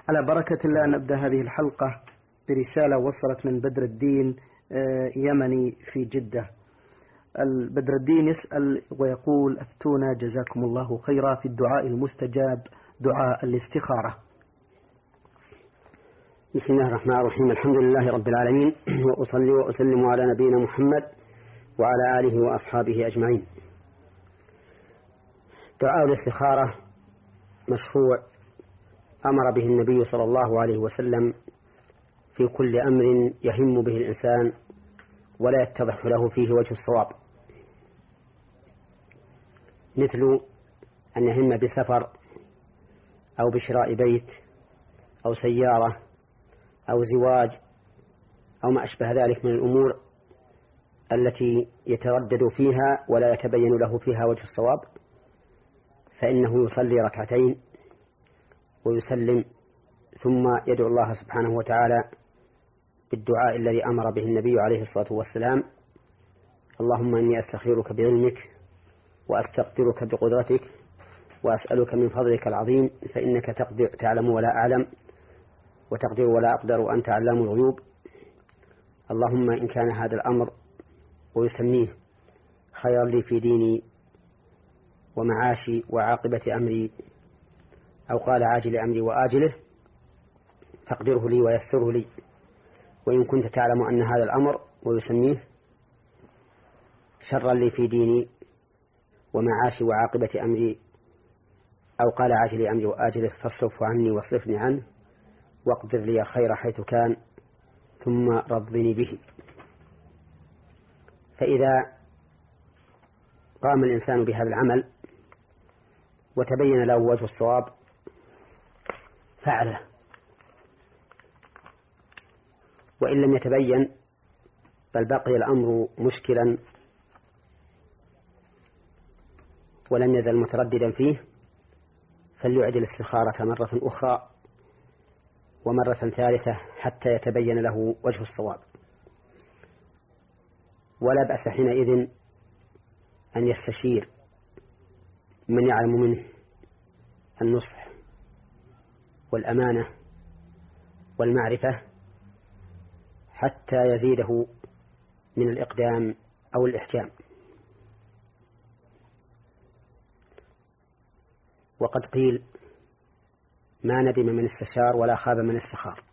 على بركة الله نبدأ هذه الحلقة برسالة وصلت من بدر الدين يمني في جدة. بدر الدين يسأل ويقول: أفتونا جزاكم الله خيرا في الدعاء المستجاب، دعاء الاستخارة. بسم الله الرحمن الرحيم. الحمد لله رب العالمين، وأصلي وأسلم على نبينا محمد وعلى آله وأصحابه أجمعين. دعاء الاستخارة مشروع أمر به النبي صلى الله عليه وسلم في كل أمر يهم به الإنسان ولا يتضح له فيه وجه الصواب، مثل أن يهم بسفر أو بشراء بيت أو سيارة أو زواج أو ما أشبه ذلك من الأمور التي يتردد فيها ولا يتبين له فيها وجه الصواب، فإنه يصلي ركعتين ويسلم ثم يدعو الله سبحانه وتعالى بالدعاء الذي أمر به النبي عليه الصلاة والسلام: اللهم إني أستخيرك بعلمك وأستقدرك بقدرتك وأسألك من فضلك العظيم فإنك تعلم ولا أعلم وتقدر ولا أقدر وأنت علام الغيوب. اللهم إن كان هذا الأمر ويسميه خيرا لي في ديني ومعاشي وعاقبة أمري، أو قال عاجل أمري وآجله، فاقدره لي ويسره لي. وإن كنت تعلم أن هذا الأمر ويسميه شرا لي في ديني ومعاشي وعاقبة أمري، أو قال عاجل أمري وآجله، فاصرفه عني واصرفني عنه واقدر لي خير حيث كان ثم رضني به. فإذا قام الإنسان بهذا العمل وتبين له وجه الصواب فعله، وإن لم يتبين بل بقي الأمر مشكلا ولم يزل مترددا فيه، فليعد الاستخارة مرة أخرى ومرة ثالثة حتى يتبين له وجه الصواب. ولا بأس حينئذ أن يستشير من يعلم منه النصح والأمانة والمعرفة حتى يزيده من الإقدام أو الإحكام. وقد قيل: ما ندم من استشار ولا خاب من استخار.